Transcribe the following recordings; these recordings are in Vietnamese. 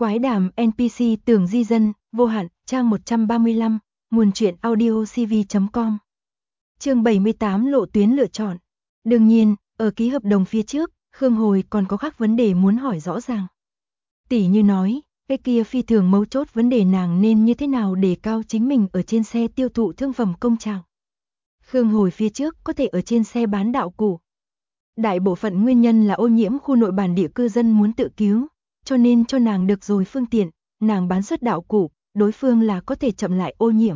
Quái đàm NPC Tường Di Dân, vô hạn, trang 135, nguồn truyện audiocv.com. Chương 78 lộ tuyến lựa chọn. Đương nhiên, ở ký hợp đồng phía trước, Khương Hồi còn có khác vấn đề muốn hỏi rõ ràng. Tỷ như nói, cái kia phi thường mấu chốt vấn đề nàng nên như thế nào để cao chính mình ở trên xe tiêu thụ thương phẩm công trạng. Khương Hồi phía trước có thể ở trên xe bán đạo cụ. Đại bộ phận nguyên nhân là ô nhiễm khu nội bản địa cư dân muốn tự cứu, cho nên cho nàng được rồi phương tiện, nàng bán xuất đạo cụ, đối phương là có thể chậm lại ô nhiễm.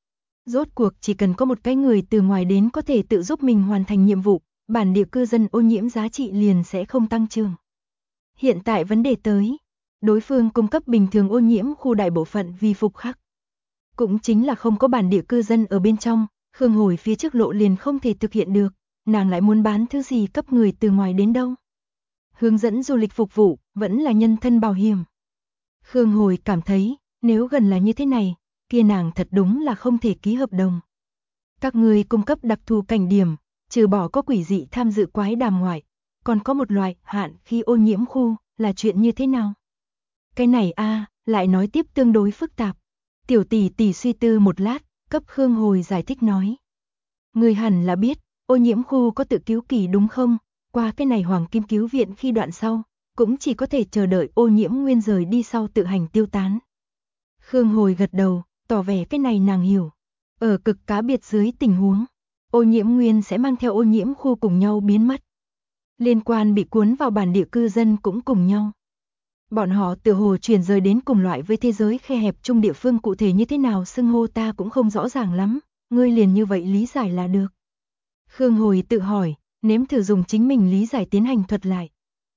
Rốt cuộc chỉ cần có một cái người từ ngoài đến có thể tự giúp mình hoàn thành nhiệm vụ, bản địa cư dân ô nhiễm giá trị liền sẽ không tăng trưởng. Hiện tại vấn đề tới, đối phương cung cấp bình thường ô nhiễm khu đại bộ phận vì phục khắc. Cũng chính là không có bản địa cư dân ở bên trong, Khương Hồi phía trước lộ liền không thể thực hiện được, nàng lại muốn bán thứ gì cấp người từ ngoài đến đâu. Hướng dẫn du lịch phục vụ, vẫn là nhân thân bảo hiểm. Khương Hồi cảm thấy, nếu gần là như thế này, kia nàng thật đúng là không thể ký hợp đồng. Các người cung cấp đặc thù cảnh điểm, trừ bỏ có quỷ dị tham dự quái đàm ngoại, còn có một loại hạn khi ô nhiễm khu, là chuyện như thế nào? Cái này lại nói tiếp tương đối phức tạp. Tiểu tỷ tỷ suy tư một lát, cấp Khương Hồi giải thích nói. Người hẳn là biết, ô nhiễm khu có tự cứu kỳ đúng không? Qua cái này Hoàng Kim cứu viện khi đoạn sau, cũng chỉ có thể chờ đợi ô nhiễm nguyên rời đi sau tự hành tiêu tán. Khương Hồi gật đầu, tỏ vẻ cái này nàng hiểu. Ở cực cá biệt dưới tình huống, ô nhiễm nguyên sẽ mang theo ô nhiễm khu cùng nhau biến mất. Liên quan bị cuốn vào bản địa cư dân cũng cùng nhau. Bọn họ tựa hồ chuyển rời đến cùng loại với thế giới khe hẹp chung địa phương, cụ thể như thế nào xưng hô ta cũng không rõ ràng lắm, ngươi liền như vậy lý giải là được. Khương Hồi tự hỏi, nếm thử dùng chính mình lý giải tiến hành thuật lại.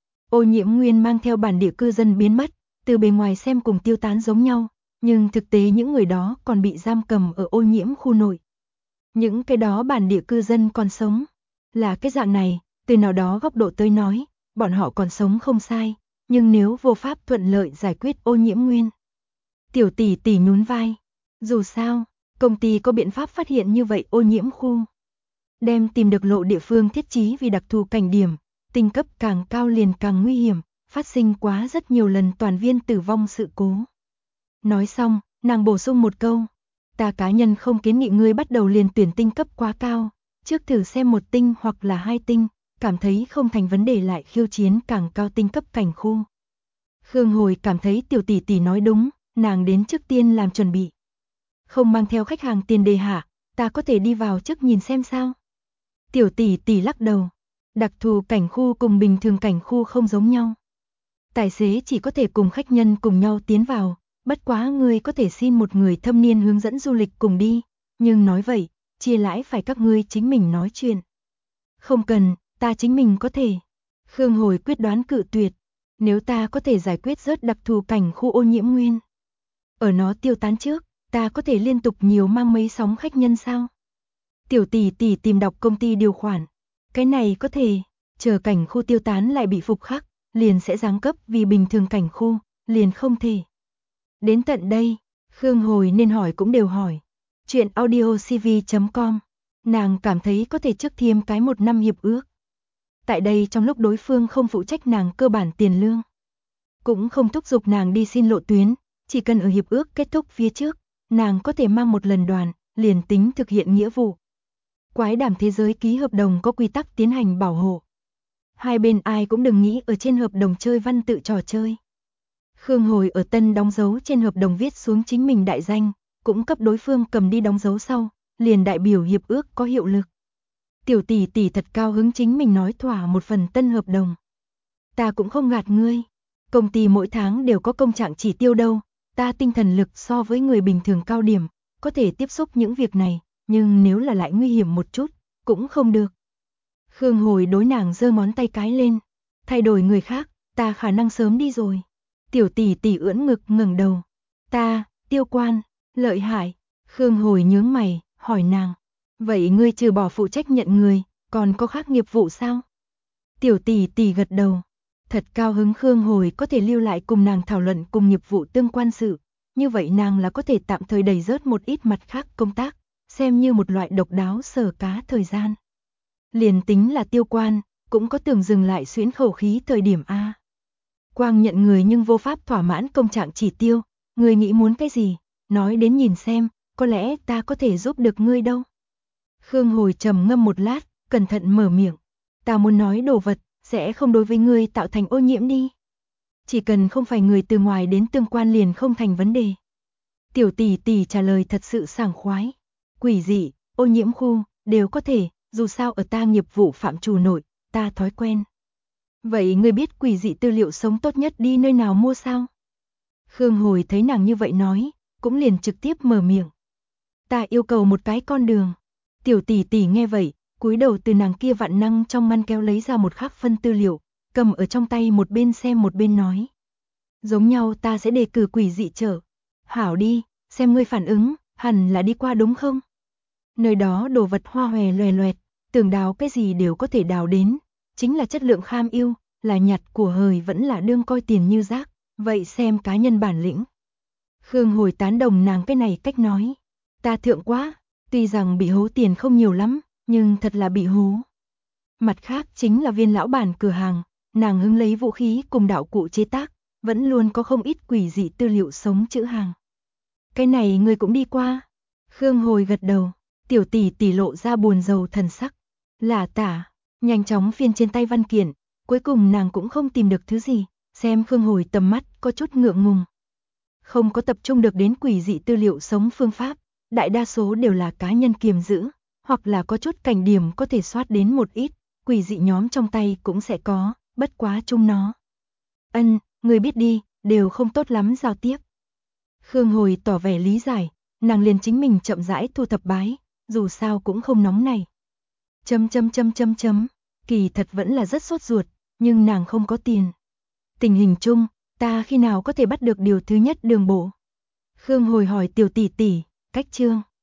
Ô nhiễm nguyên mang theo bản địa cư dân biến mất, từ bề ngoài xem cùng tiêu tán giống nhau, nhưng thực tế những người đó còn bị giam cầm ở ô nhiễm khu nội. Những cái đó bản địa cư dân còn sống, là cái dạng này, từ nào đó góc độ tới nói, bọn họ còn sống không sai, nhưng nếu vô pháp thuận lợi giải quyết ô nhiễm nguyên. Tiểu tỷ tỷ nhún vai, dù sao, công ty có biện pháp phát hiện như vậy ô nhiễm khu. Đem tìm được lộ địa phương thiết trí vì đặc thù cảnh điểm, tinh cấp càng cao liền càng nguy hiểm, phát sinh quá rất nhiều lần toàn viên tử vong sự cố. Nói xong, nàng bổ sung một câu, ta cá nhân không kiến nghị ngươi bắt đầu liền tuyển tinh cấp quá cao, trước thử xem 1 tinh hoặc là 2 tinh, cảm thấy không thành vấn đề lại khiêu chiến càng cao tinh cấp cảnh khu. Khương Hồi cảm thấy tiểu tỷ tỷ nói đúng, nàng đến trước tiên làm chuẩn bị. Không mang theo khách hàng tiền đề hả, ta có thể đi vào trước nhìn xem sao? Tiểu tỷ tỷ lắc đầu, đặc thù cảnh khu cùng bình thường cảnh khu không giống nhau. Tài xế chỉ có thể cùng khách nhân cùng nhau tiến vào, bất quá ngươi có thể xin một người thâm niên hướng dẫn du lịch cùng đi, nhưng nói vậy, chia lãi phải các ngươi chính mình nói chuyện. Không cần, ta chính mình có thể. Khương Hồi quyết đoán cự tuyệt, nếu ta có thể giải quyết rớt đặc thù cảnh khu ô nhiễm nguyên. Ở nó tiêu tán trước, ta có thể liên tục nhiều mang mấy sóng khách nhân sao? Tiểu tỷ tỷ tìm đọc công ty điều khoản. Cái này có thể, chờ cảnh khu tiêu tán lại bị phục khắc, liền sẽ giáng cấp vì bình thường cảnh khu, liền không thể. Đến tận đây, Khương Hồi nên hỏi cũng đều hỏi. Chuyện audiocv.com, nàng cảm thấy có thể trước thêm cái 1 năm hiệp ước. Tại đây trong lúc đối phương không phụ trách nàng cơ bản tiền lương, cũng không thúc giục nàng đi xin lộ tuyến, chỉ cần ở hiệp ước kết thúc phía trước, nàng có thể mang một lần đoàn, liền tính thực hiện nghĩa vụ. Quái đàm thế giới ký hợp đồng có quy tắc tiến hành bảo hộ. Hai bên ai cũng đừng nghĩ ở trên hợp đồng chơi văn tự trò chơi. Khương Hồi ở tân đóng dấu trên hợp đồng viết xuống chính mình đại danh, cũng cấp đối phương cầm đi đóng dấu sau, liền đại biểu hiệp ước có hiệu lực. Tiểu tỷ tỷ thật cao hứng chính mình nói thỏa một phần tân hợp đồng. Ta cũng không gạt ngươi, công ty mỗi tháng đều có công trạng chỉ tiêu đâu, ta tinh thần lực so với người bình thường cao điểm, có thể tiếp xúc những việc này, nhưng nếu là lại nguy hiểm một chút, cũng không được. Khương Hồi đối nàng giơ ngón tay cái lên, thay đổi người khác, ta khả năng sớm đi rồi. Tiểu tỷ tỷ ưỡn ngực ngẩng đầu, ta, Tiêu Quan, lợi hại. Khương Hồi nhướng mày, hỏi nàng, vậy ngươi trừ bỏ phụ trách nhận người, còn có khác nghiệp vụ sao? Tiểu tỷ tỷ gật đầu, thật cao hứng Khương Hồi có thể lưu lại cùng nàng thảo luận cùng nghiệp vụ tương quan sự, như vậy nàng là có thể tạm thời đẩy rớt một ít mặt khác công tác, xem như một loại độc đáo sở cá thời gian. Liền tính là Tiêu Quan, cũng có tưởng dừng lại xuyến khẩu khí thời điểm a. Quang nhận người nhưng vô pháp thỏa mãn công trạng chỉ tiêu, ngươi nghĩ muốn cái gì, nói đến nhìn xem, có lẽ ta có thể giúp được ngươi đâu. Khương Hồi trầm ngâm một lát, cẩn thận mở miệng, ta muốn nói đồ vật, sẽ không đối với ngươi tạo thành ô nhiễm đi. Chỉ cần không phải người từ ngoài đến tương quan liền không thành vấn đề. Tiểu tỷ tỷ trả lời thật sự sảng khoái. Quỷ dị, ô nhiễm khu, đều có thể, dù sao ở ta nghiệp vụ phạm trù nội, ta thói quen. Vậy ngươi biết quỷ dị tư liệu sống tốt nhất đi nơi nào mua sao? Khương Hồi thấy nàng như vậy nói, cũng liền trực tiếp mở miệng. Ta yêu cầu một cái con đường. Tiểu tỷ tỷ nghe vậy, cúi đầu từ nàng kia vạn năng trong ngăn kéo lấy ra một khắc phân tư liệu, cầm ở trong tay một bên xem một bên nói. Giống nhau ta sẽ đề cử quỷ dị chợ. Hảo đi, xem ngươi phản ứng, hẳn là đi qua đúng không? Nơi đó đồ vật hoa hòe loè loẹt, tưởng đào cái gì đều có thể đào đến, chính là chất lượng kham yêu, là nhặt của hời vẫn là đương coi tiền như rác, vậy xem cá nhân bản lĩnh. Khương Hồi tán đồng nàng cái này cách nói. Ta thượng quá, tuy rằng bị hố tiền không nhiều lắm, nhưng thật là bị hố. Mặt khác chính là Viên lão bản cửa hàng, nàng hứng lấy vũ khí cùng đạo cụ chế tác, vẫn luôn có không ít quỷ dị tư liệu sống chữ hàng. Cái này người cũng đi qua. Khương Hồi gật đầu, tiểu tỷ tỷ lộ ra buồn rầu thần sắc. Lả tả, nhanh chóng phiên trên tay văn kiện, cuối cùng nàng cũng không tìm được thứ gì, xem Khương Hồi tầm mắt có chút ngượng ngùng. Không có tập trung được đến quỷ dị tư liệu sống phương pháp, đại đa số đều là cá nhân kiềm giữ, hoặc là có chút cảnh điểm có thể soát đến một ít, quỷ dị nhóm trong tay cũng sẽ có, bất quá chung nó. Người biết đi, đều không tốt lắm giao tiếp. Khương Hồi tỏ vẻ lý giải, nàng liền chính mình chậm rãi thu thập bái, dù sao cũng không nóng này. Kỳ thật vẫn là rất sốt ruột, nhưng nàng không có tiền. Tình hình chung, ta khi nào có thể bắt được điều thứ nhất đường bộ? Khương Hồi hỏi tiểu tỷ tỷ, cách chương.